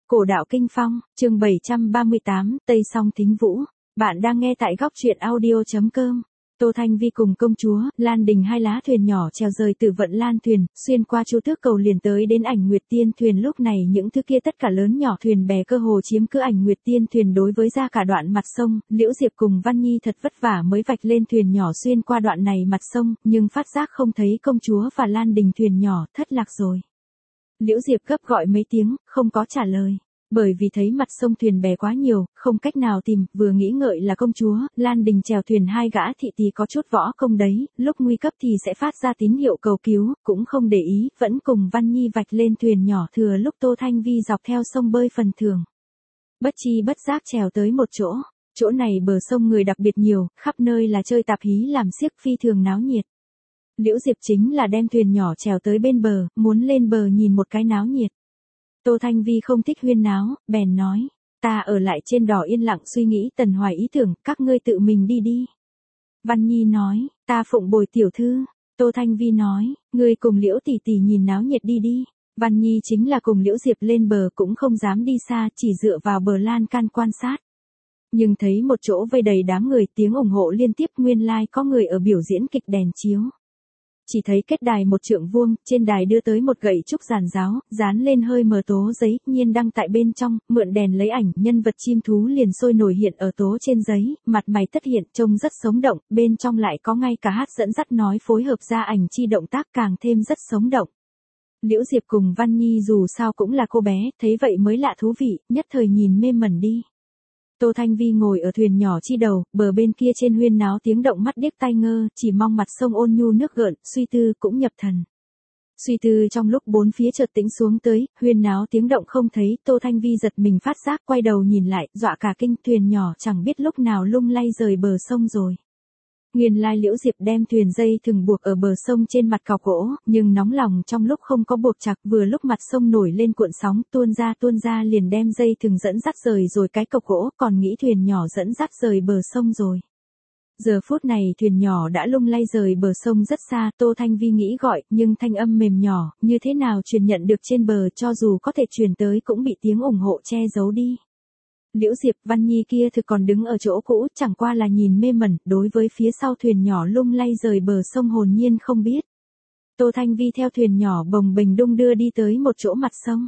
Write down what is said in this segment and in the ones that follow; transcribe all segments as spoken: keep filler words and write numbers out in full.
Cổ đạo kinh phong, chương bảy trăm ba mươi tám, Tây Song Thính Vũ. Bạn đang nghe tại góc truyện audio.com. Tô Thanh Vi cùng công chúa, Lan Đình hai lá thuyền nhỏ chèo rời từ Vận Lan thuyền, xuyên qua Chu Tước cầu liền tới đến Ảnh Nguyệt Tiên thuyền. Lúc này những thứ kia tất cả lớn nhỏ thuyền bè cơ hồ chiếm cứ Ảnh Nguyệt Tiên thuyền. Đối với ra cả đoạn mặt sông, Liễu Diệp cùng Văn Nhi thật vất vả mới vạch lên thuyền nhỏ xuyên qua đoạn này mặt sông, nhưng phát giác không thấy công chúa và Lan Đình thuyền nhỏ, thất lạc rồi. Liễu Diệp gấp gọi mấy tiếng, không có trả lời. Bởi vì thấy mặt sông thuyền bè quá nhiều, không cách nào tìm, vừa nghĩ ngợi là công chúa, Lan Đình chèo thuyền hai gã thị tỳ có chút võ công đấy, lúc nguy cấp thì sẽ phát ra tín hiệu cầu cứu, cũng không để ý, vẫn cùng Văn Nhi vạch lên thuyền nhỏ thừa lúc Tô Thanh Vi dọc theo sông bơi phần thường. Bất chi bất giác chèo tới một chỗ, chỗ này bờ sông người đặc biệt nhiều, khắp nơi là chơi tạp hí làm xiếc phi thường náo nhiệt. Liễu Diệp chính là đem thuyền nhỏ chèo tới bên bờ, muốn lên bờ nhìn một cái náo nhiệt. Tô Thanh Vi không thích huyên náo, bèn nói, ta ở lại trên đò yên lặng suy nghĩ Tần Hoài ý tưởng, các ngươi tự mình đi đi. Văn Nhi nói, ta phụng bồi tiểu thư. Tô Thanh Vi nói, ngươi cùng Liễu tỷ tỷ nhìn náo nhiệt đi đi. Văn Nhi chính là cùng Liễu Diệp lên bờ cũng không dám đi xa, chỉ dựa vào bờ lan can quan sát. Nhưng thấy một chỗ vây đầy đám người, tiếng ủng hộ liên tiếp, nguyên lai like có người ở biểu diễn kịch đèn chiếu. Chỉ thấy kết đài một trượng vuông, trên đài đưa tới một gậy trúc giàn giáo, dán lên hơi mờ tố giấy, nhiên đăng tại bên trong, mượn đèn lấy ảnh, nhân vật chim thú liền sôi nổi hiện ở tố trên giấy, mặt mày tất hiện, trông rất sống động, bên trong lại có ngay cả hát dẫn dắt nói phối hợp ra ảnh chi động tác càng thêm rất sống động. Liễu Diệp cùng Văn Nhi dù sao cũng là cô bé, thấy vậy mới lạ thú vị, nhất thời nhìn mê mẩn đi. Tô Thanh Vi ngồi ở thuyền nhỏ chi đầu, bờ bên kia trên huyên náo tiếng động mắt điếc tai ngơ, chỉ mong mặt sông ôn nhu nước gợn, suy tư cũng nhập thần. Suy tư trong lúc bốn phía chợt tĩnh xuống tới, huyên náo tiếng động không thấy, Tô Thanh Vi giật mình phát giác quay đầu nhìn lại, dọa cả kinh, thuyền nhỏ chẳng biết lúc nào lung lay rời bờ sông rồi. Nguyên lai Liễu Diệp đem thuyền dây thừng buộc ở bờ sông trên mặt cọc gỗ, nhưng nóng lòng trong lúc không có buộc chặt, vừa lúc mặt sông nổi lên cuộn sóng, tuôn ra tuôn ra liền đem dây thừng dẫn dắt rời rồi cái cọc gỗ, còn nghĩ thuyền nhỏ dẫn dắt rời bờ sông rồi. Giờ phút này thuyền nhỏ đã lung lay rời bờ sông rất xa, Tô Thanh Vi nghĩ gọi, nhưng thanh âm mềm nhỏ, như thế nào truyền nhận được trên bờ, cho dù có thể truyền tới cũng bị tiếng ủng hộ che giấu đi. Liễu Diệp, Văn Nhi kia thực còn đứng ở chỗ cũ, chẳng qua là nhìn mê mẩn, đối với phía sau thuyền nhỏ lung lay rời bờ sông hồn nhiên không biết. Tô Thanh Vi theo thuyền nhỏ bồng bềnh đung đưa đi tới một chỗ mặt sông.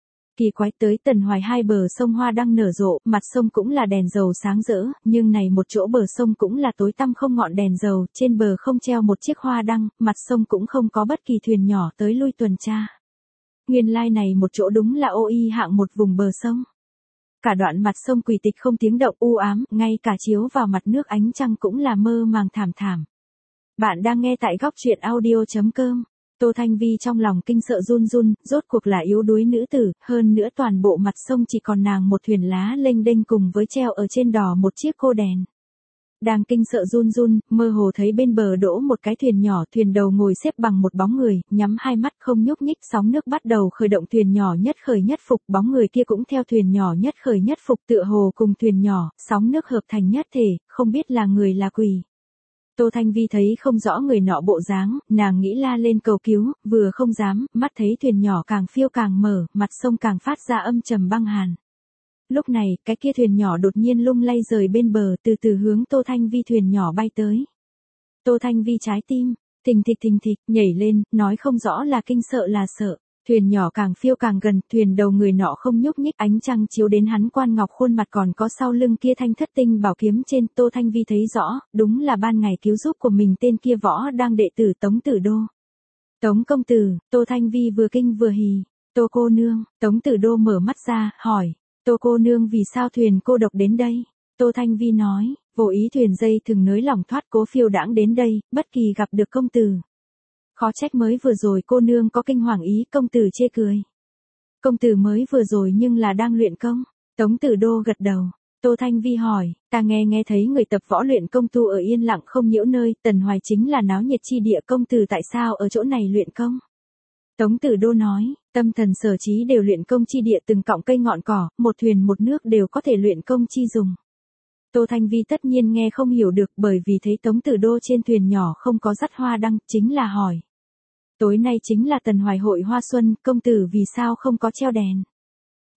Kỳ quái, tới Tần Hoài hai bờ sông hoa đăng nở rộ, mặt sông cũng là đèn dầu sáng rỡ, nhưng này một chỗ bờ sông cũng là tối tăm không ngọn đèn dầu, trên bờ không treo một chiếc hoa đăng, mặt sông cũng không có bất kỳ thuyền nhỏ tới lui tuần tra. Nguyên lai này một chỗ đúng là ô y hạng một vùng bờ sông. Cả đoạn mặt sông quỷ tịch không tiếng động, u ám, ngay cả chiếu vào mặt nước ánh trăng cũng là mơ màng thảm thảm. Bạn đang nghe tại góc truyện audio.com. Tô Thanh Vi trong lòng kinh sợ run run, rốt cuộc là yếu đuối nữ tử, hơn nữa toàn bộ mặt sông chỉ còn nàng một thuyền lá lênh đênh cùng với treo ở trên đò một chiếc cô đèn. Đang kinh sợ run run, mơ hồ thấy bên bờ đỗ một cái thuyền nhỏ, thuyền đầu ngồi xếp bằng một bóng người, nhắm hai mắt không nhúc nhích, sóng nước bắt đầu khởi động, thuyền nhỏ nhất khởi nhất phục, bóng người kia cũng theo thuyền nhỏ nhất khởi nhất phục, tựa hồ cùng thuyền nhỏ, sóng nước hợp thành nhất thể, không biết là người là quỷ. Tô Thanh Vi thấy không rõ người nọ bộ dáng, nàng nghĩ la lên cầu cứu, vừa không dám, mắt thấy thuyền nhỏ càng phiêu càng mở, mặt sông càng phát ra âm trầm băng hàn. Lúc này, cái kia thuyền nhỏ đột nhiên lung lay rời bên bờ, từ từ hướng Tô Thanh Vi thuyền nhỏ bay tới. Tô Thanh Vi trái tim, thình thịch thình thịch, nhảy lên, nói không rõ là kinh sợ là sợ. Thuyền nhỏ càng phiêu càng gần, thuyền đầu người nọ không nhúc nhích, ánh trăng chiếu đến hắn quan ngọc khuôn mặt còn có sau lưng kia thanh thất tinh bảo kiếm trên, Tô Thanh Vi thấy rõ, đúng là ban ngày cứu giúp của mình tên kia võ đang đệ tử Tống Tử Đô. Tống công tử, Tô Thanh Vi vừa kinh vừa hỉ. Tô cô nương, Tống Tử Đô mở mắt ra, hỏi. Tô cô nương vì sao thuyền cô độc đến đây? Tô Thanh Vi nói, vô ý thuyền dây thường nới lỏng thoát cố phiêu đãng đến đây, bất kỳ gặp được công tử. Khó trách mới vừa rồi cô nương có kinh hoàng ý, công tử chê cười. Công tử mới vừa rồi nhưng là đang luyện công. Tống Tử Đô gật đầu. Tô Thanh Vi hỏi, ta nghe nghe thấy người tập võ luyện công tu ở yên lặng không nhiễu nơi, Tần Hoài chính là náo nhiệt chi địa, công tử tại sao ở chỗ này luyện công? Tống Tử Đô nói, tâm thần sở trí đều luyện công chi địa, từng cọng cây ngọn cỏ, một thuyền một nước đều có thể luyện công chi dùng. Tô Thanh Vi tất nhiên nghe không hiểu được, bởi vì thấy Tống Tử Đô trên thuyền nhỏ không có dắt hoa đăng, chính là hỏi. Tối nay chính là Tần Hoài hội hoa xuân, công tử vì sao không có treo đèn?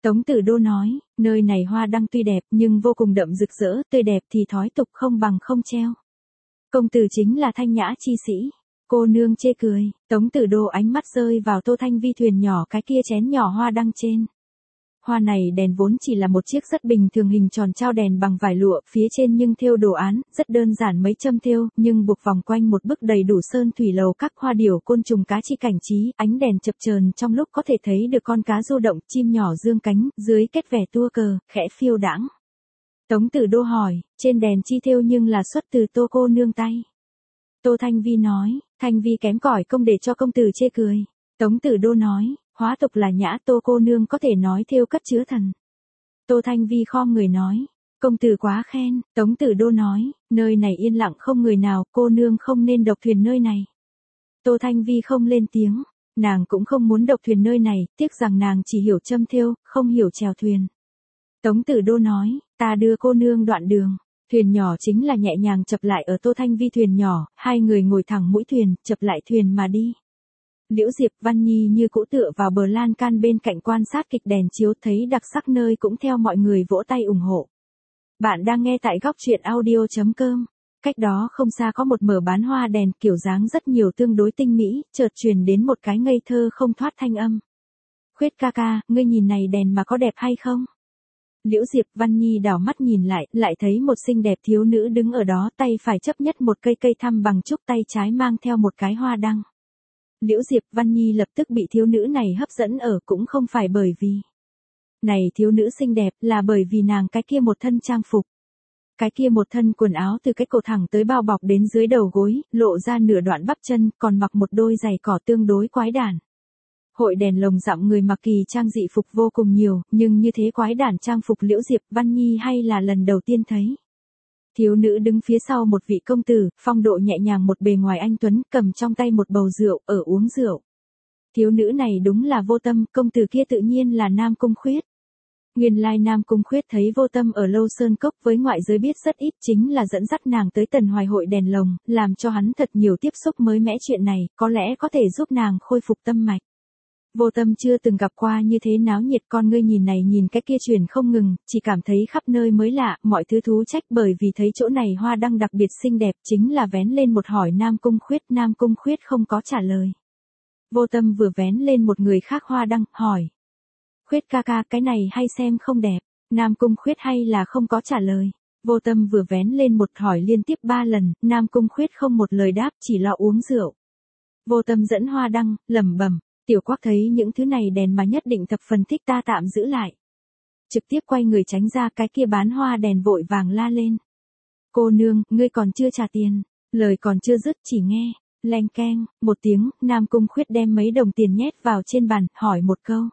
Tống Tử Đô nói, nơi này hoa đăng tuy đẹp nhưng vô cùng đậm rực rỡ, tươi đẹp thì thói tục không bằng không treo. Công tử chính là thanh nhã chi sĩ. Cô nương chê cười, Tống Tử Đô ánh mắt rơi vào Tô Thanh Vi thuyền nhỏ cái kia chén nhỏ hoa đăng trên. Hoa này đèn vốn chỉ là một chiếc rất bình thường hình tròn trao đèn bằng vải lụa, phía trên nhưng thêu đồ án, rất đơn giản mấy châm thêu, nhưng buộc vòng quanh một bức đầy đủ sơn thủy lầu các hoa điểu côn trùng cá chi cảnh trí, ánh đèn chập chờn trong lúc có thể thấy được con cá du động, chim nhỏ dương cánh, dưới kết vẻ tua cờ, khẽ phiêu đãng. Tống Tử Đô hỏi, trên đèn chi thêu nhưng là xuất từ Tô cô nương tay. Tô Thanh Vi nói, Thanh Vi kém cỏi công để cho công tử chê cười. Tống Tử Đô nói, hóa tục là nhã, Tô cô nương có thể nói thêu cất chứa thần. Tô Thanh Vi khom người nói, công tử quá khen. Tống Tử Đô nói, nơi này yên lặng không người nào, cô nương không nên độc thuyền nơi này. Tô Thanh Vi không lên tiếng, nàng cũng không muốn độc thuyền nơi này, tiếc rằng nàng chỉ hiểu châm thêu, không hiểu chèo thuyền. Tống Tử Đô nói, ta đưa cô nương đoạn đường. Thuyền nhỏ chính là nhẹ nhàng chập lại ở Tô Thanh Vi thuyền nhỏ, hai người ngồi thẳng mũi thuyền, chập lại thuyền mà đi. Liễu Diệp Văn Nhi như cũ tựa vào bờ lan can bên cạnh quan sát kịch đèn chiếu, thấy đặc sắc nơi cũng theo mọi người vỗ tay ủng hộ. Bạn đang nghe tại góc truyện audio chấm com. Cách đó không xa có một mở bán hoa đèn kiểu dáng rất nhiều tương đối tinh mỹ, chợt truyền đến một cái ngây thơ không thoát thanh âm. Khuyết ca ca, ngươi nhìn này đèn mà có đẹp hay không? Liễu Diệp Văn Nhi đảo mắt nhìn lại, lại thấy một xinh đẹp thiếu nữ đứng ở đó, tay phải chấp nhất một cây cây thăm bằng trúc, tay trái mang theo một cái hoa đăng. Liễu Diệp Văn Nhi lập tức bị thiếu nữ này hấp dẫn ở, cũng không phải bởi vì này thiếu nữ xinh đẹp, là bởi vì nàng cái kia một thân trang phục. Cái kia một thân quần áo từ cái cổ thẳng tới bao bọc đến dưới đầu gối, lộ ra nửa đoạn bắp chân, còn mặc một đôi giày cỏ tương đối quái đản. Hội đèn lồng dặm người mặc kỳ trang dị phục vô cùng nhiều, nhưng như thế quái đản trang phục Liễu Diệp Văn Nhi hay là lần đầu tiên thấy. Thiếu nữ đứng phía sau một vị công tử, phong độ nhẹ nhàng một bề ngoài anh tuấn, cầm trong tay một bầu rượu, ở uống rượu. Thiếu nữ này đúng là Vô Tâm, công tử kia tự nhiên là Nam Cung Khuyết. Nguyên lai Nam Cung Khuyết thấy Vô Tâm ở Lâu Sơn Cốc với ngoại giới biết rất ít, chính là dẫn dắt nàng tới Tần Hoài hội đèn lồng, làm cho hắn thật nhiều tiếp xúc mới mẻ, chuyện này, có lẽ có thể giúp nàng khôi phục tâm mạch. Vô Tâm chưa từng gặp qua như thế náo nhiệt, con ngươi nhìn này nhìn cái kia chuyển không ngừng, chỉ cảm thấy khắp nơi mới lạ, mọi thứ thú trách, bởi vì thấy chỗ này hoa đăng đặc biệt xinh đẹp, chính là vén lên một hỏi Nam Cung Khuyết, Nam Cung Khuyết không có trả lời. Vô Tâm vừa vén lên một người khác hoa đăng, hỏi. Khuyết ca ca, cái này hay xem không đẹp? Nam Cung Khuyết hay là không có trả lời. Vô Tâm vừa vén lên một hỏi liên tiếp ba lần, Nam Cung Khuyết không một lời đáp, chỉ lo uống rượu. Vô Tâm dẫn hoa đăng, lẩm bẩm. Tiểu Quắc thấy những thứ này đèn mà nhất định thập phần thích, ta tạm giữ lại. Trực tiếp quay người tránh ra, cái kia bán hoa đèn vội vàng la lên. Cô nương, ngươi còn chưa trả tiền. Lời còn chưa dứt chỉ nghe, leng keng, một tiếng, Nam Cung Khuyết đem mấy đồng tiền nhét vào trên bàn, hỏi một câu.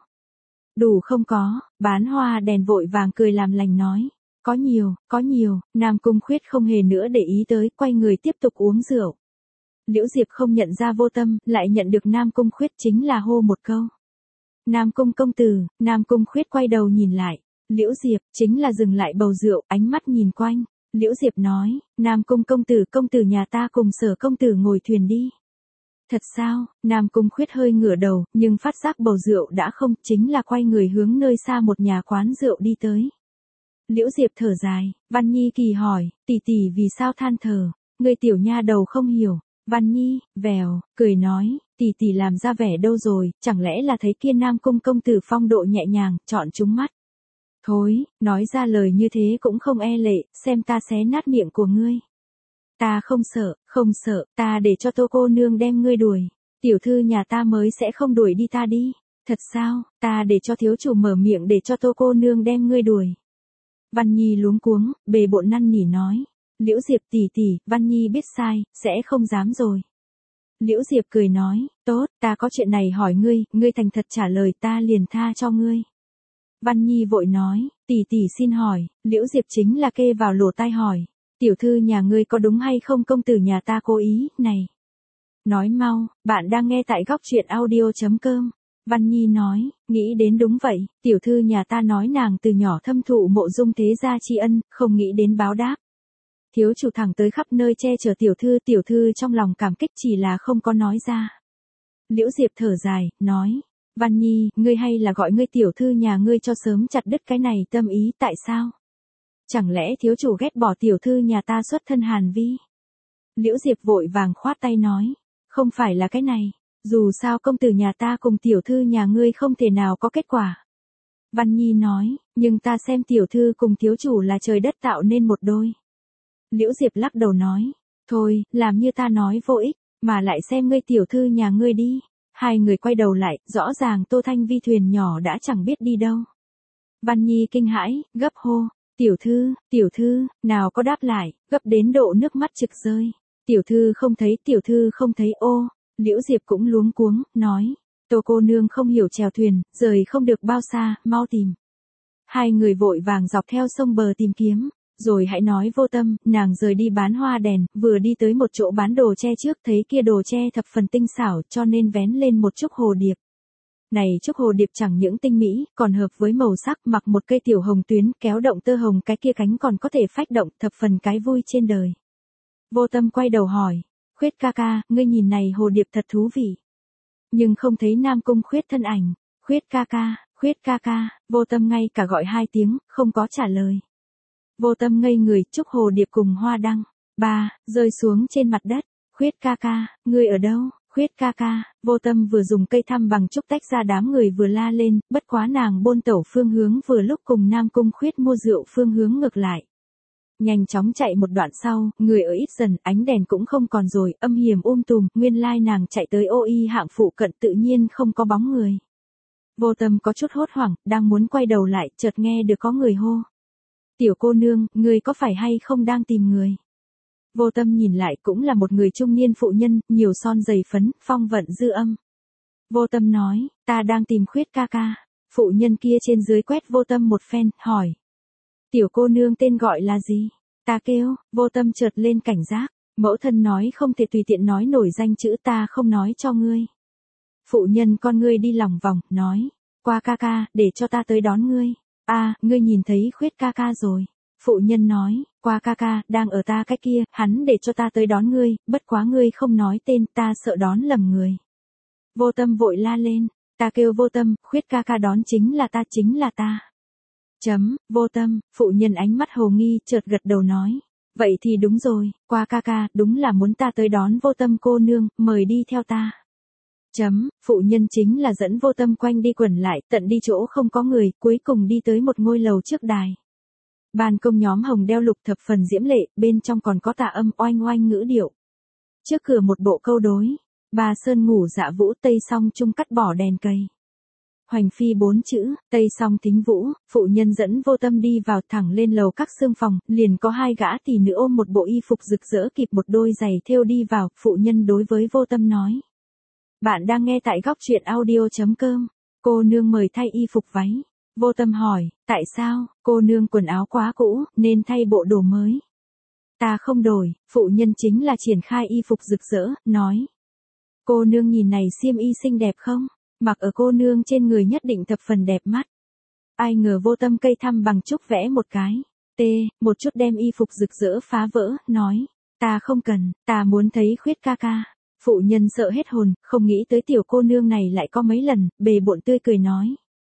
Đủ không có, bán hoa đèn vội vàng cười làm lành nói. Có nhiều, có nhiều, Nam Cung Khuyết không hề nữa để ý tới, quay người tiếp tục uống rượu. Liễu Diệp không nhận ra Vô Tâm, lại nhận được Nam Cung Khuyết, chính là hô một câu. Nam Cung công tử. Nam Cung Khuyết quay đầu nhìn lại. Liễu Diệp, chính là dừng lại bầu rượu, ánh mắt nhìn quanh. Liễu Diệp nói, Nam Cung công tử, công tử nhà ta cùng Sở công tử ngồi thuyền đi. Thật sao? Nam Cung Khuyết hơi ngửa đầu, nhưng phát giác bầu rượu đã không, chính là quay người hướng nơi xa một nhà quán rượu đi tới. Liễu Diệp thở dài, Văn Nhi kỳ hỏi, tỷ tỷ vì sao than thở, người tiểu nha đầu không hiểu. Văn Nhi, vèo, cười nói, tỷ tỷ làm ra vẻ đâu rồi, chẳng lẽ là thấy kia Nam Cung công tử phong độ nhẹ nhàng, chọn trúng mắt. Thối, nói ra lời như thế cũng không e lệ, xem ta xé nát miệng của ngươi. Ta không sợ, không sợ, ta để cho Tô cô nương đem ngươi đuổi. Tiểu thư nhà ta mới sẽ không đuổi đi ta đi. Thật sao, ta để cho thiếu chủ mở miệng để cho Tô cô nương đem ngươi đuổi. Văn Nhi luống cuống, bề bộn năn nỉ nói. Liễu Diệp tỷ tỷ, Văn Nhi biết sai, sẽ không dám rồi. Liễu Diệp cười nói, tốt, ta có chuyện này hỏi ngươi, ngươi thành thật trả lời ta liền tha cho ngươi. Văn Nhi vội nói, tỷ tỷ xin hỏi, Liễu Diệp chính là kê vào lỗ tai hỏi, tiểu thư nhà ngươi có đúng hay không, công tử nhà ta cố ý, này. Nói mau, bạn đang nghe tại góc truyện audio chấm com. Văn Nhi nói, nghĩ đến đúng vậy, tiểu thư nhà ta nói nàng từ nhỏ thâm thụ Mộ Dung thế gia tri ân, không nghĩ đến báo đáp. Thiếu chủ thẳng tới khắp nơi che chở tiểu thư, tiểu thư trong lòng cảm kích chỉ là không có nói ra. Liễu Diệp thở dài, nói, Văn Nhi, ngươi hay là gọi ngươi tiểu thư nhà ngươi cho sớm chặt đứt cái này tâm ý, tại sao? Chẳng lẽ thiếu chủ ghét bỏ tiểu thư nhà ta xuất thân Hàn Vi? Liễu Diệp vội vàng khoát tay nói, không phải là cái này, dù sao công tử nhà ta cùng tiểu thư nhà ngươi không thể nào có kết quả. Văn Nhi nói, nhưng ta xem tiểu thư cùng thiếu chủ là trời đất tạo nên một đôi. Liễu Diệp lắc đầu nói, thôi, làm như ta nói vô ích, mà lại xem ngươi tiểu thư nhà ngươi đi. Hai người quay đầu lại, rõ ràng Tô Thanh Vi thuyền nhỏ đã chẳng biết đi đâu. Văn Nhi kinh hãi, gấp hô, tiểu thư, tiểu thư, nào có đáp lại, gấp đến độ nước mắt trực rơi. Tiểu thư không thấy, tiểu thư không thấy ô, Liễu Diệp cũng luống cuống, nói, Tô cô nương không hiểu chèo thuyền, rời không được bao xa, mau tìm. Hai người vội vàng dọc theo sông bờ tìm kiếm, rồi hãy nói Vô Tâm, nàng rời đi bán hoa đèn, vừa đi tới một chỗ bán đồ tre trước thấy kia đồ tre thập phần tinh xảo cho nên vén lên một chút hồ điệp. Này trúc hồ điệp chẳng những tinh mỹ, còn hợp với màu sắc, mặc một cây tiểu hồng tuyến, kéo động tơ hồng cái kia cánh còn có thể phách động, thập phần cái vui trên đời. Vô Tâm quay đầu hỏi, Khuyết ca ca, ngươi nhìn này hồ điệp thật thú vị. Nhưng không thấy Nam Cung Khuyết thân ảnh, Khuyết ca ca, Khuyết ca ca, Vô Tâm ngay cả gọi hai tiếng, không có trả lời. Vô Tâm ngây người, trúc hồ điệp cùng hoa đăng, ba, rơi xuống trên mặt đất, Khuyết ca ca, ngươi ở đâu? Khuyết ca ca, Vô Tâm vừa dùng cây thăm bằng trúc tách ra đám người vừa la lên, bất quá nàng bôn tẩu phương hướng vừa lúc cùng Nam Cung Khuyết mua rượu phương hướng ngược lại. Nhanh chóng chạy một đoạn sau, người ở ít dần, ánh đèn cũng không còn rồi, âm hiểm um tùm, nguyên lai nàng chạy tới ô y hạng phụ cận tự nhiên không có bóng người. Vô Tâm có chút hốt hoảng, đang muốn quay đầu lại, chợt nghe được có người hô. Tiểu cô nương, người có phải hay không đang tìm người? Vô Tâm nhìn lại cũng là một người trung niên phụ nhân, nhiều son dày phấn, phong vận dư âm. Vô Tâm nói, ta đang tìm Khuyết ca ca. Phụ nhân kia trên dưới quét Vô Tâm một phen, hỏi. Tiểu cô nương tên gọi là gì? Ta kêu, Vô Tâm chợt lên cảnh giác. Mẫu thân nói không thể tùy tiện nói nổi danh chữ, ta không nói cho ngươi. Phụ nhân con ngươi đi lòng vòng, nói. Qua ca ca, để cho ta tới đón ngươi. À, ngươi nhìn thấy Khuyết ca ca rồi. Phụ nhân nói, Qua ca ca, đang ở ta cái kia, hắn để cho ta tới đón ngươi, bất quá ngươi không nói tên, ta sợ đón lầm người. Vô Tâm vội la lên, ta kêu Vô Tâm, Khuyết ca ca đón chính là ta, chính là ta. Chấm, Vô Tâm, phụ nhân ánh mắt hồ nghi, chợt gật đầu nói, vậy thì đúng rồi, Qua ca ca, đúng là muốn ta tới đón Vô Tâm cô nương, mời đi theo ta. Chấm, phụ nhân chính là dẫn Vô Tâm quanh đi quẩn lại, tận đi chỗ không có người, cuối cùng đi tới một ngôi lầu trước đài. Ban công nhóm hồng đeo lục thập phần diễm lệ, bên trong còn có tà âm oanh oanh ngữ điệu. Trước cửa một bộ câu đối, Bà Sơn ngủ dạ vũ, Tây Song trung cắt bỏ đèn cây. Hoành phi bốn chữ, Tây Song thính vũ, phụ nhân dẫn Vô Tâm đi vào thẳng lên lầu các xương phòng, liền có hai gã tỷ nữ ôm một bộ y phục rực rỡ kịp một đôi giày thêu đi vào, phụ nhân đối với Vô Tâm nói. Bạn đang nghe tại góc truyện audio chấm com, cô nương mời thay y phục váy. Vô Tâm hỏi, tại sao, cô nương quần áo quá cũ, nên thay bộ đồ mới. Ta không đổi, phụ nhân chính là triển khai y phục rực rỡ, nói. Cô nương nhìn này xiêm y xinh đẹp không? Mặc ở cô nương trên người nhất định thập phần đẹp mắt. Ai ngờ Vô Tâm cây thăm bằng trúc vẽ một cái. T, một chút đem y phục rực rỡ phá vỡ, nói. Ta không cần, ta muốn thấy Khuyết ca ca. Phụ nhân sợ hết hồn, không nghĩ tới tiểu cô nương này lại có mấy lần, bề bộn tươi cười nói.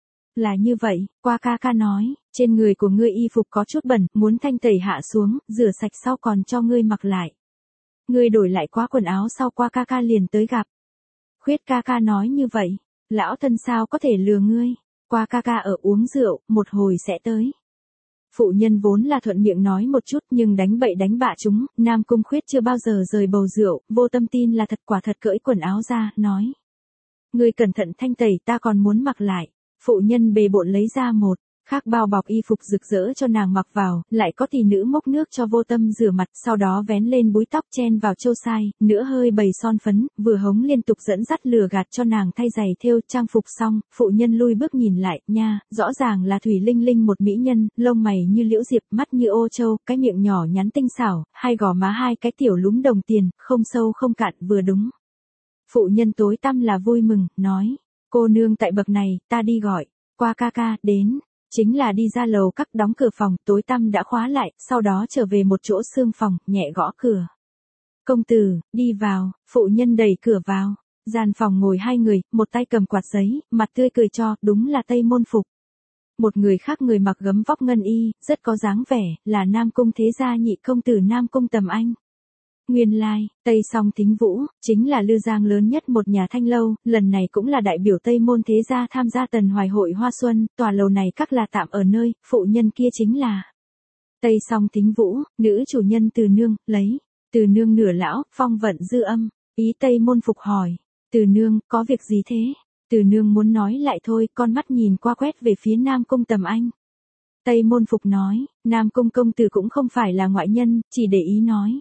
Là như vậy, Qua ca ca nói, trên người của ngươi y phục có chút bẩn, muốn thanh tẩy hạ xuống, rửa sạch sau còn cho ngươi mặc lại. Ngươi đổi lại quá quần áo sau Qua ca ca liền tới gặp. Khuyết ca ca nói như vậy, lão thân sao có thể lừa ngươi, Qua ca ca ở uống rượu, một hồi sẽ tới. Phụ nhân vốn là thuận miệng nói một chút nhưng đánh bậy đánh bạ chúng, Nam Cung Khuyết chưa bao giờ rời bầu rượu, Vô Tâm tin là thật quả thật cởi quần áo ra, nói. Ngươi cẩn thận thanh tẩy, ta còn muốn mặc lại. Phụ nhân bề bộn lấy ra một khác bao bọc y phục rực rỡ cho nàng mặc vào, lại có tỷ nữ múc nước cho Vô Tâm rửa mặt, sau đó vén lên búi tóc chen vào châu sai, nữa hơi bày son phấn, vừa hống liên tục dẫn dắt lừa gạt cho nàng thay giày thêu trang phục xong, phụ nhân lui bước nhìn lại, nha, rõ ràng là Thủy Linh Linh một mỹ nhân, lông mày như liễu diệp, mắt như ô châu, cái miệng nhỏ nhắn tinh xảo, hai gò má hai cái tiểu lúm đồng tiền, không sâu không cạn, vừa đúng. Phụ nhân tối tăm là vui mừng, nói, cô nương tại bậc này, ta đi gọi, Qua ca ca, đến. Chính là đi ra lầu các đóng cửa phòng, tối tăm đã khóa lại, sau đó trở về một chỗ xương phòng, nhẹ gõ cửa. Công tử, đi vào, phụ nhân đẩy cửa vào. Gian phòng ngồi hai người, một tay cầm quạt giấy, mặt tươi cười cho, đúng là Tây Môn Phục. Một người khác người mặc gấm vóc ngân y, rất có dáng vẻ, là Nam Cung thế gia nhị công tử Nam Cung Tầm Anh. Nguyên lai, like, Tây Song Thính Vũ, chính là Lư Giang lớn nhất một nhà thanh lâu, lần này cũng là đại biểu Tây Môn thế gia tham gia Tần Hoài hội Hoa Xuân, tòa lầu này các là tạm ở nơi, phụ nhân kia chính là Tây Song Thính Vũ, nữ chủ nhân Từ Nương, lấy, Từ Nương nửa lão, phong vận dư âm, ý Tây Môn Phục hỏi, Từ Nương, có việc gì thế? Từ Nương muốn nói lại thôi, con mắt nhìn qua quét về phía Nam Cung Tầm Anh. Tây Môn Phục nói, Nam Cung công tử cũng không phải là ngoại nhân, chỉ để ý nói.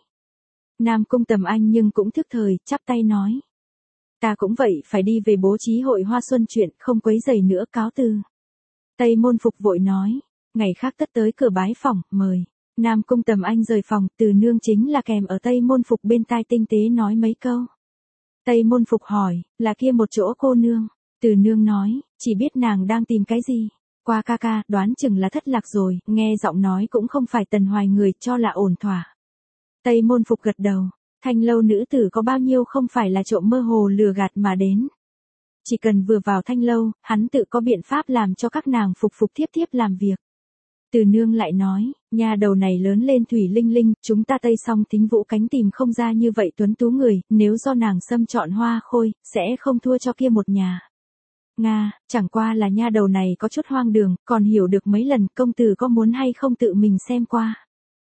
Nam Cung Tầm Anh nhưng cũng thức thời, chắp tay nói. Ta cũng vậy, phải đi về bố trí hội Hoa Xuân chuyện, không quấy rầy nữa, cáo từ. Tây Môn Phục vội nói, ngày khác tất tới cửa bái phòng, mời. Nam Cung Tầm Anh rời phòng, Từ Nương chính là kèm ở Tây Môn Phục bên tai tinh tế nói mấy câu. Tây Môn Phục hỏi, là kia một chỗ cô nương. Từ Nương nói, chỉ biết nàng đang tìm cái gì. Qua ca ca, đoán chừng là thất lạc rồi, nghe giọng nói cũng không phải Tần Hoài người, cho là ổn thỏa. Tây Môn Phục gật đầu, thanh lâu nữ tử có bao nhiêu không phải là trộm mơ hồ lừa gạt mà đến. Chỉ cần vừa vào thanh lâu, hắn tự có biện pháp làm cho các nàng phục phục tiếp tiếp làm việc. Từ Nương lại nói, nhà đầu này lớn lên thủy linh linh, chúng ta Tây Song Thính Vũ cánh tìm không ra như vậy tuấn tú người, nếu do nàng xâm chọn Hoa Khôi, sẽ không thua cho kia một nhà. Nga, chẳng qua là nha đầu này có chút hoang đường, còn hiểu được mấy lần, công tử có muốn hay không tự mình xem qua.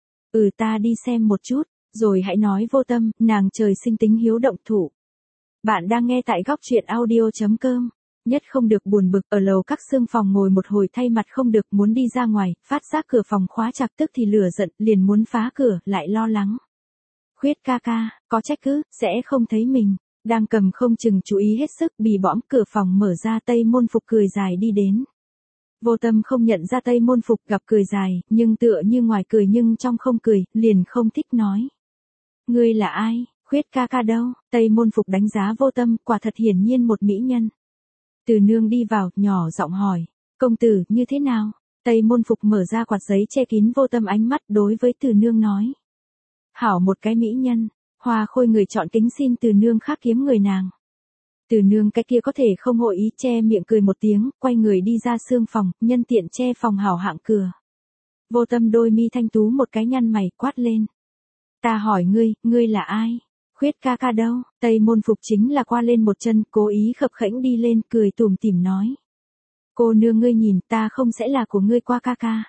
Ừ, ta đi xem một chút, rồi hãy nói vô tâm, nàng trời sinh tính hiếu động thủ. Bạn đang nghe tại góc truyện audio chấm com. Nhất không được buồn bực, ở lầu các xương phòng ngồi một hồi thay mặt không được, muốn đi ra ngoài, phát giác cửa phòng khóa chặt tức thì lửa giận, liền muốn phá cửa, lại lo lắng. Khuyết ca ca, có trách cứ, sẽ không thấy mình. Đang cầm không chừng chú ý hết sức, bì bõm, cửa phòng mở ra, Tây Môn Phục cười dài đi đến. Vô tâm không nhận ra Tây Môn Phục gặp cười dài, nhưng tựa như ngoài cười nhưng trong không cười, liền không thích nói. Ngươi là ai, Khuyết ca ca đâu? Tây Môn Phục đánh giá vô tâm, quả thật hiển nhiên một mỹ nhân. Từ Nương đi vào, nhỏ giọng hỏi, công tử, như thế nào? Tây Môn Phục mở ra quạt giấy che kín vô tâm ánh mắt, đối với Từ Nương nói. Hảo một cái mỹ nhân, Hoa Khôi người chọn kính xin Từ Nương khác kiếm người nàng. Từ Nương cái kia có thể không hội ý, che miệng cười một tiếng, quay người đi ra xương phòng, nhân tiện che phòng hảo hạng cửa. Vô tâm đôi mi thanh tú một cái nhăn mày, quát lên. Ta hỏi ngươi, ngươi là ai? Khuyết ca ca đâu? Tây Môn Phục chính là qua lên một chân, cố ý khập khẽnh đi lên, cười tủm tỉm nói. Cô nương ngươi nhìn, ta không sẽ là của ngươi qua ca ca.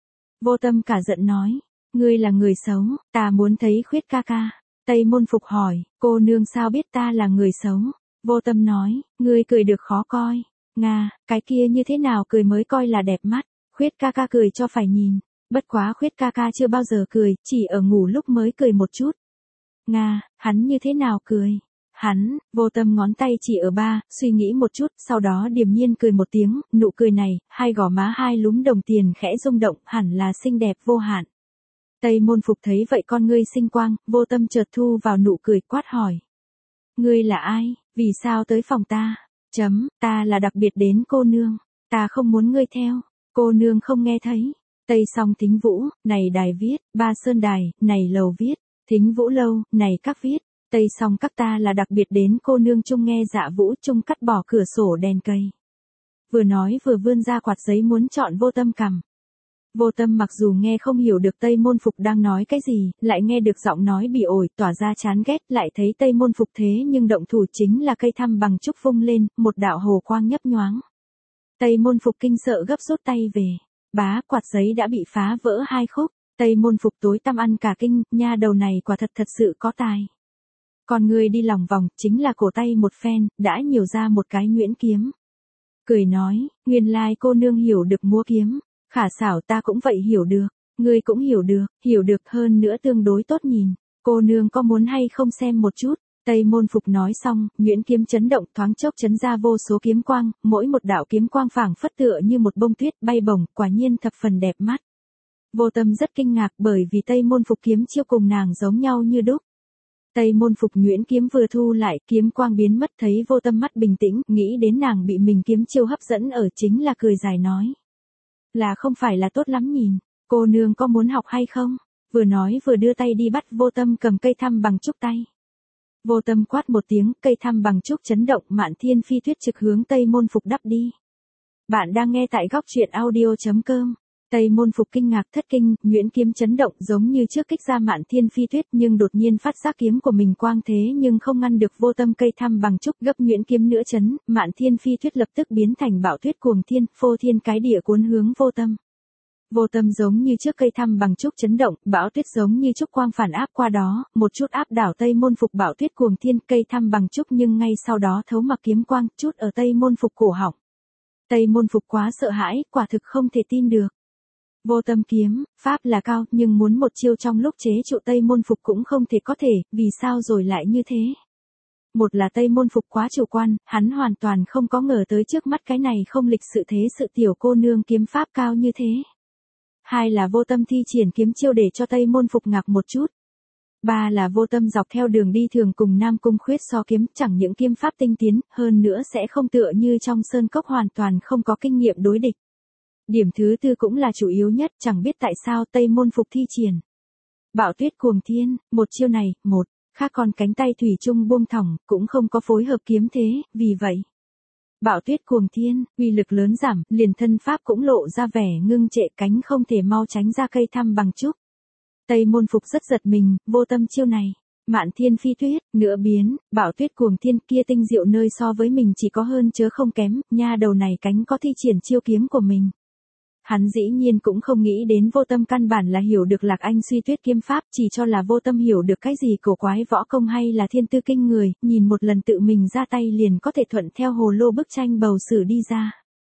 Vô tâm cả giận nói. Ngươi là người xấu, ta muốn thấy Khuyết ca ca. Tây Môn Phục hỏi, cô nương sao biết ta là người xấu? Vô tâm nói, ngươi cười được khó coi. Nga, cái kia như thế nào cười mới coi là đẹp mắt? Khuyết ca ca cười cho phải nhìn. Bất quá Khuyết ca ca chưa bao giờ cười, chỉ ở ngủ lúc mới cười một chút. Nga, hắn như thế nào cười? Hắn, vô tâm ngón tay chỉ ở ba, suy nghĩ một chút, sau đó điềm nhiên cười một tiếng, nụ cười này, hai gò má hai lúm đồng tiền khẽ rung động, hẳn là xinh đẹp vô hạn. Tây Môn Phục thấy vậy con ngươi sinh quang, vô tâm chợt thu vào nụ cười, quát hỏi. Ngươi là ai, vì sao tới phòng ta? Chấm, ta là đặc biệt đến cô nương, ta không muốn ngươi theo, cô nương không nghe thấy. Tây Song Thính Vũ, này đài viết, Ba Sơn Đài, này lầu viết, Thính Vũ Lâu, này các viết, Tây Song các ta là đặc biệt đến cô nương chung nghe dạ vũ chung cắt bỏ cửa sổ đèn cây. Vừa nói vừa vươn ra quạt giấy muốn chọn vô tâm cằm. Vô tâm mặc dù nghe không hiểu được Tây Môn Phục đang nói cái gì, lại nghe được giọng nói bị ổi, tỏa ra chán ghét, lại thấy Tây Môn Phục thế nhưng động thủ chính là cây thăm bằng trúc vung lên, một đạo hồ quang nhấp nhoáng. Tây Môn Phục kinh sợ gấp rút tay về, bá, quạt giấy đã bị phá vỡ hai khúc. Tây Môn Phục tối tăm ăn cả kinh, nha đầu này quả thật thật sự có tài. Còn người đi lòng vòng, chính là cổ tay một phen, đã nhiều ra một cái nhuyễn kiếm. Cười nói, nguyên lai cô nương hiểu được múa kiếm, khả xảo ta cũng vậy hiểu được, ngươi cũng hiểu được, hiểu được hơn nữa tương đối tốt nhìn, cô nương có muốn hay không xem một chút. Tây Môn Phục nói xong, nhuyễn kiếm chấn động thoáng chốc chấn ra vô số kiếm quang, mỗi một đạo kiếm quang phảng phất tựa như một bông tuyết bay bổng, quả nhiên thập phần đẹp mắt. Vô tâm rất kinh ngạc bởi vì Tây Môn Phục kiếm chiêu cùng nàng giống nhau như đúc. Tây Môn Phục nhuyễn kiếm vừa thu lại, kiếm quang biến mất, thấy vô tâm mắt bình tĩnh, nghĩ đến nàng bị mình kiếm chiêu hấp dẫn ở, chính là cười dài nói. Là không phải là tốt lắm nhìn, cô nương có muốn học hay không? Vừa nói vừa đưa tay đi bắt vô tâm cầm cây thăm bằng trúc tay. Vô Tâm quát một tiếng, cây thăm bằng trúc chấn động, Mạn Thiên Phi Tuyết trực hướng Tây Môn Phục đắp đi. Bạn đang nghe tại góc truyện audio.com. Tây Môn Phục kinh ngạc thất kinh, nhuyễn kiếm chấn động giống như trước kích ra Mạn Thiên Phi Tuyết, nhưng đột nhiên phát giác kiếm của mình quang thế nhưng không ngăn được Vô Tâm cây thăm bằng trúc, gấp nhuyễn kiếm nữa chấn, Mạn Thiên Phi Tuyết lập tức biến thành bão tuyết cuồng thiên, phô thiên cái địa cuốn hướng Vô Tâm. Vô Tâm giống như trước cây thăm bằng trúc chấn động, bão tuyết giống như trúc quang phản áp qua đó, một chút áp đảo Tây Môn Phục bão tuyết cuồng thiên, cây thăm bằng trúc nhưng ngay sau đó thấu mặc kiếm quang, chút ở Tây Môn Phục cổ họng. Tây Môn Phục quá sợ hãi, quả thực không thể tin được. Vô Tâm kiếm, pháp là cao, nhưng muốn một chiêu trong lúc chế trụ Tây Môn Phục cũng không thể có thể, vì sao rồi lại như thế? Một là Tây Môn Phục quá chủ quan, hắn hoàn toàn không có ngờ tới trước mắt cái này không lịch sự thế sự tiểu cô nương kiếm pháp cao như thế. Hai là Vô Tâm thi triển kiếm chiêu để cho Tây Môn Phục ngạc một chút. Ba là Vô Tâm dọc theo đường đi thường cùng Nam Cung Khuyết so kiếm, chẳng những kiếm pháp tinh tiến, hơn nữa sẽ không tựa như trong sơn cốc hoàn toàn không có kinh nghiệm đối địch. Điểm thứ tư cũng là chủ yếu nhất, chẳng biết tại sao Tây Môn Phục thi triển bão tuyết cuồng thiên, một chiêu này, một, khác còn cánh tay thủy chung buông thõng, cũng không có phối hợp kiếm thế, vì vậy. Bão tuyết cuồng thiên, uy lực lớn giảm, liền thân pháp cũng lộ ra vẻ ngưng trệ, cánh không thể mau tránh ra cây thăm bằng trúc. Tây Môn Phục rất giật mình, Vô Tâm chiêu này. Mạn Thiên Phi Tuyết, nửa biến, bão tuyết cuồng thiên kia tinh diệu nơi so với mình chỉ có hơn chớ không kém, nha đầu này cánh có thi triển chiêu kiếm của mình. Hắn dĩ nhiên cũng không nghĩ đến Vô Tâm căn bản là hiểu được Lạc Anh suy tuyết kiếm pháp, chỉ cho là Vô Tâm hiểu được cái gì cổ quái võ công hay là thiên tư kinh người, nhìn một lần tự mình ra tay liền có thể thuận theo hồ lô bức tranh bầu sử đi ra.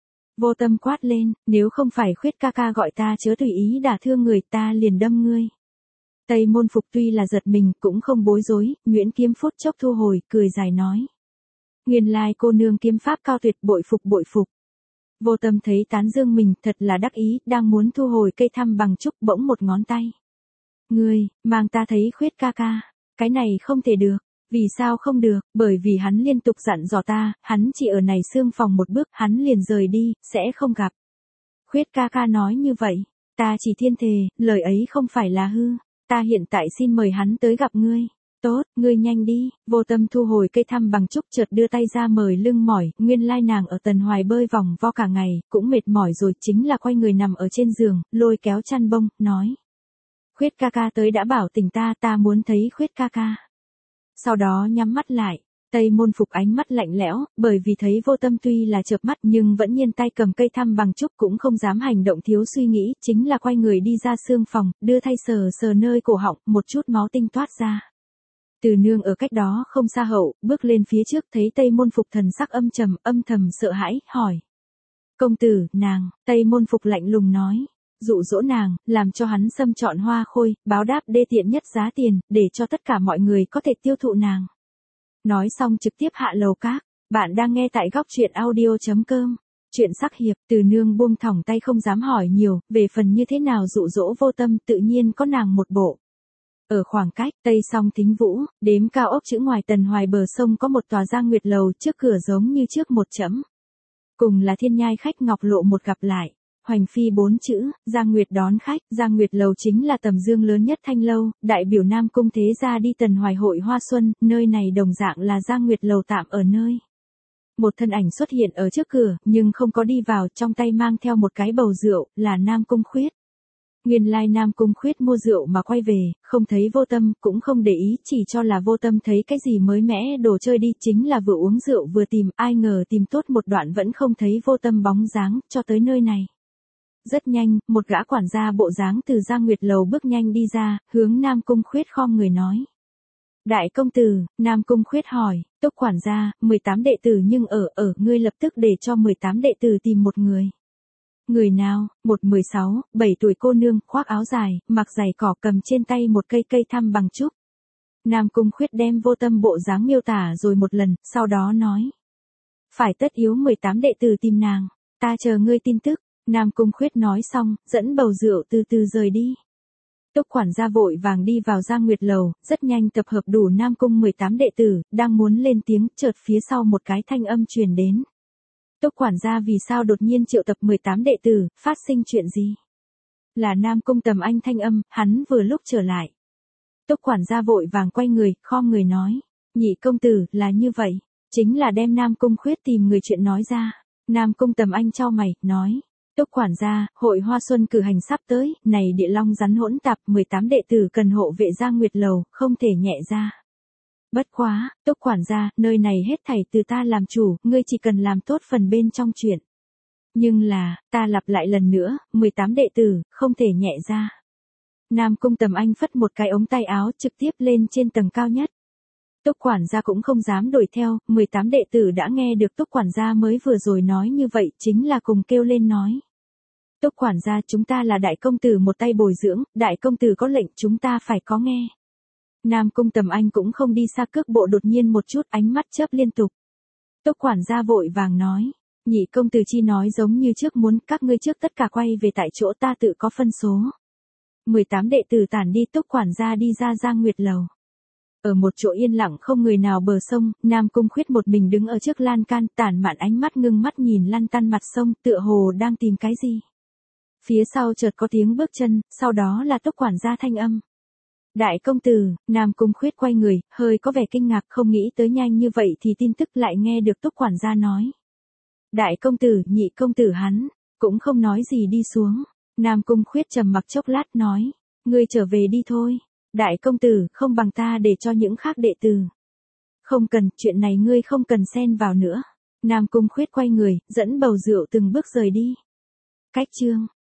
Vô Tâm quát lên, nếu không phải Khuyết ca ca gọi ta chớ tùy ý đả thương người, ta liền đâm ngươi. Tây Môn Phục tuy là giật mình, cũng không bối rối, nhuyễn kiếm phút chốc thu hồi, cười dài nói. Nguyên lai cô nương kiếm pháp cao tuyệt, bội phục bội phục. Vô Tâm thấy tán dương mình, thật là đắc ý, đang muốn thu hồi cây thăm bằng trúc, bỗng một ngón tay. Ngươi, mang ta thấy Khuyết ca ca, cái này không thể được. Vì sao không được? Bởi vì hắn liên tục dặn dò ta, hắn chỉ ở này xương phòng một bước, hắn liền rời đi, sẽ không gặp. Khuyết ca ca nói như vậy, ta chỉ thiên thề, lời ấy không phải là hư, ta hiện tại xin mời hắn tới gặp ngươi. Tốt, ngươi nhanh đi. Vô Tâm thu hồi cây thăm bằng trúc, chợt đưa tay ra mời lưng mỏi, nguyên lai nàng ở Tần Hoài bơi vòng vo cả ngày, cũng mệt mỏi rồi, chính là quay người nằm ở trên giường, lôi kéo chăn bông, nói. Khuyết ca ca tới đã bảo tỉnh ta, ta muốn thấy Khuyết ca ca. Sau đó nhắm mắt lại, Tây Môn Phục ánh mắt lạnh lẽo, bởi vì thấy Vô Tâm tuy là chợp mắt nhưng vẫn nhiên tay cầm cây thăm bằng trúc, cũng không dám hành động thiếu suy nghĩ, chính là quay người đi ra xương phòng, đưa tay sờ sờ nơi cổ họng, một chút máu tinh toát ra. Từ Nương ở cách đó không xa hậu, bước lên phía trước, thấy Tây Môn Phục thần sắc âm trầm, âm thầm sợ hãi, hỏi. Công tử, nàng, Tây Môn Phục lạnh lùng nói. Dụ dỗ nàng, làm cho hắn xâm chọn hoa khôi, báo đáp đê tiện nhất giá tiền, để cho tất cả mọi người có thể tiêu thụ nàng. Nói xong trực tiếp hạ lầu các. Bạn đang nghe tại góc truyện audio.com. Chuyện sắc hiệp, Từ Nương buông thõng tay không dám hỏi nhiều, về phần như thế nào dụ dỗ Vô Tâm, tự nhiên có nàng một bộ. Ở khoảng cách Tây Song Thính Vũ, đếm cao ốc chữ ngoài Tần Hoài bờ sông có một tòa Giang Nguyệt lầu, trước cửa giống như trước một chấm. Cùng là Thiên Nhai khách Ngọc Lộ một gặp lại. Hoành phi bốn chữ, Giang Nguyệt đón khách, Giang Nguyệt lầu chính là tầm dương lớn nhất Thanh lâu, đại biểu Nam Cung thế gia đi Tần Hoài hội hoa xuân, nơi này đồng dạng là Giang Nguyệt lầu tạm ở nơi. Một thân ảnh xuất hiện ở trước cửa, nhưng không có đi vào, trong tay mang theo một cái bầu rượu, là Nam Cung Khuyết. Nguyên lai Nam Cung Khuyết mua rượu mà quay về, không thấy Vô Tâm, cũng không để ý, chỉ cho là Vô Tâm thấy cái gì mới mẻ đồ chơi đi, chính là vừa uống rượu vừa tìm, ai ngờ tìm tốt một đoạn vẫn không thấy Vô Tâm bóng dáng, cho tới nơi này. Rất nhanh, một gã quản gia bộ dáng từ Giang Nguyệt lầu bước nhanh đi ra, hướng Nam Cung Khuyết khom người nói. Đại công tử, Nam Cung Khuyết hỏi, Túc quản gia, mười tám đệ tử nhưng ở, ở, ngươi lập tức để cho mười tám đệ tử tìm một người. Người nào? Một mười sáu, bảy tuổi cô nương, khoác áo dài, mặc giày cỏ, cầm trên tay một cây cây thăm bằng trúc. Nam Cung Khuyết đem Vô Tâm bộ dáng miêu tả rồi một lần, sau đó nói. Phải tất yếu mười tám đệ tử tìm nàng, ta chờ ngươi tin tức. Nam Cung Khuyết nói xong, dẫn bầu rượu từ từ rời đi. Túc quản gia vội vàng đi vào Giang Nguyệt lầu, rất nhanh tập hợp đủ Nam Cung mười tám đệ tử, đang muốn lên tiếng, chợt phía sau một cái thanh âm truyền đến. Túc quản gia vì sao đột nhiên triệu tập mười tám đệ tử, phát sinh chuyện gì? Là Nam Cung Tầm Anh thanh âm, hắn vừa lúc trở lại. Túc quản gia vội vàng quay người, khom người nói. Nhị công tử, là như vậy. Chính là đem Nam Cung Khuyết tìm người chuyện nói ra. Nam Cung Tầm Anh chau mày, nói. Túc quản gia, hội Hoa Xuân cử hành sắp tới, này địa long rắn hỗn tạp, mười tám đệ tử cần hộ vệ Giang Nguyệt Lầu, không thể nhẹ ra. Bất quá, Túc quản gia, nơi này hết thảy từ ta làm chủ, ngươi chỉ cần làm tốt phần bên trong chuyện. Nhưng là, ta lặp lại lần nữa, mười tám đệ tử, không thể nhẹ ra. Nam Cung Tầm Anh phất một cái ống tay áo trực tiếp lên trên tầng cao nhất. Túc quản gia cũng không dám đuổi theo, mười tám đệ tử đã nghe được Túc quản gia mới vừa rồi nói như vậy, chính là cùng kêu lên nói. Túc quản gia, chúng ta là đại công tử một tay bồi dưỡng, đại công tử có lệnh chúng ta phải có nghe. Nam Cung Tầm Anh cũng không đi xa, cước bộ đột nhiên một chút, ánh mắt chớp liên tục. Túc quản gia vội vàng nói, nhị công tử chi nói giống như trước, muốn các ngươi trước tất cả quay về tại chỗ, ta tự có phân số. mười tám đệ tử tản đi, Túc quản gia đi ra Giang Nguyệt Lầu. Ở một chỗ yên lặng không người nào bờ sông, Nam Cung Khuyết một mình đứng ở trước lan can, tản mạn ánh mắt ngưng mắt nhìn lăn tăn mặt sông, tựa hồ đang tìm cái gì. Phía sau chợt có tiếng bước chân, sau đó là Túc quản gia thanh âm. Đại công tử, Nam Cung Khuyết quay người, hơi có vẻ kinh ngạc, không nghĩ tới nhanh như vậy thì tin tức lại nghe được Túc quản gia nói. Đại công tử, nhị công tử hắn, cũng không nói gì đi xuống. Nam Cung Khuyết trầm mặc chốc lát nói, ngươi trở về đi thôi. Đại công tử, không bằng ta để cho những khác đệ tử. Không cần, chuyện này ngươi không cần xen vào nữa. Nam Cung Khuyết quay người, dẫn bầu rượu từng bước rời đi. Cách chương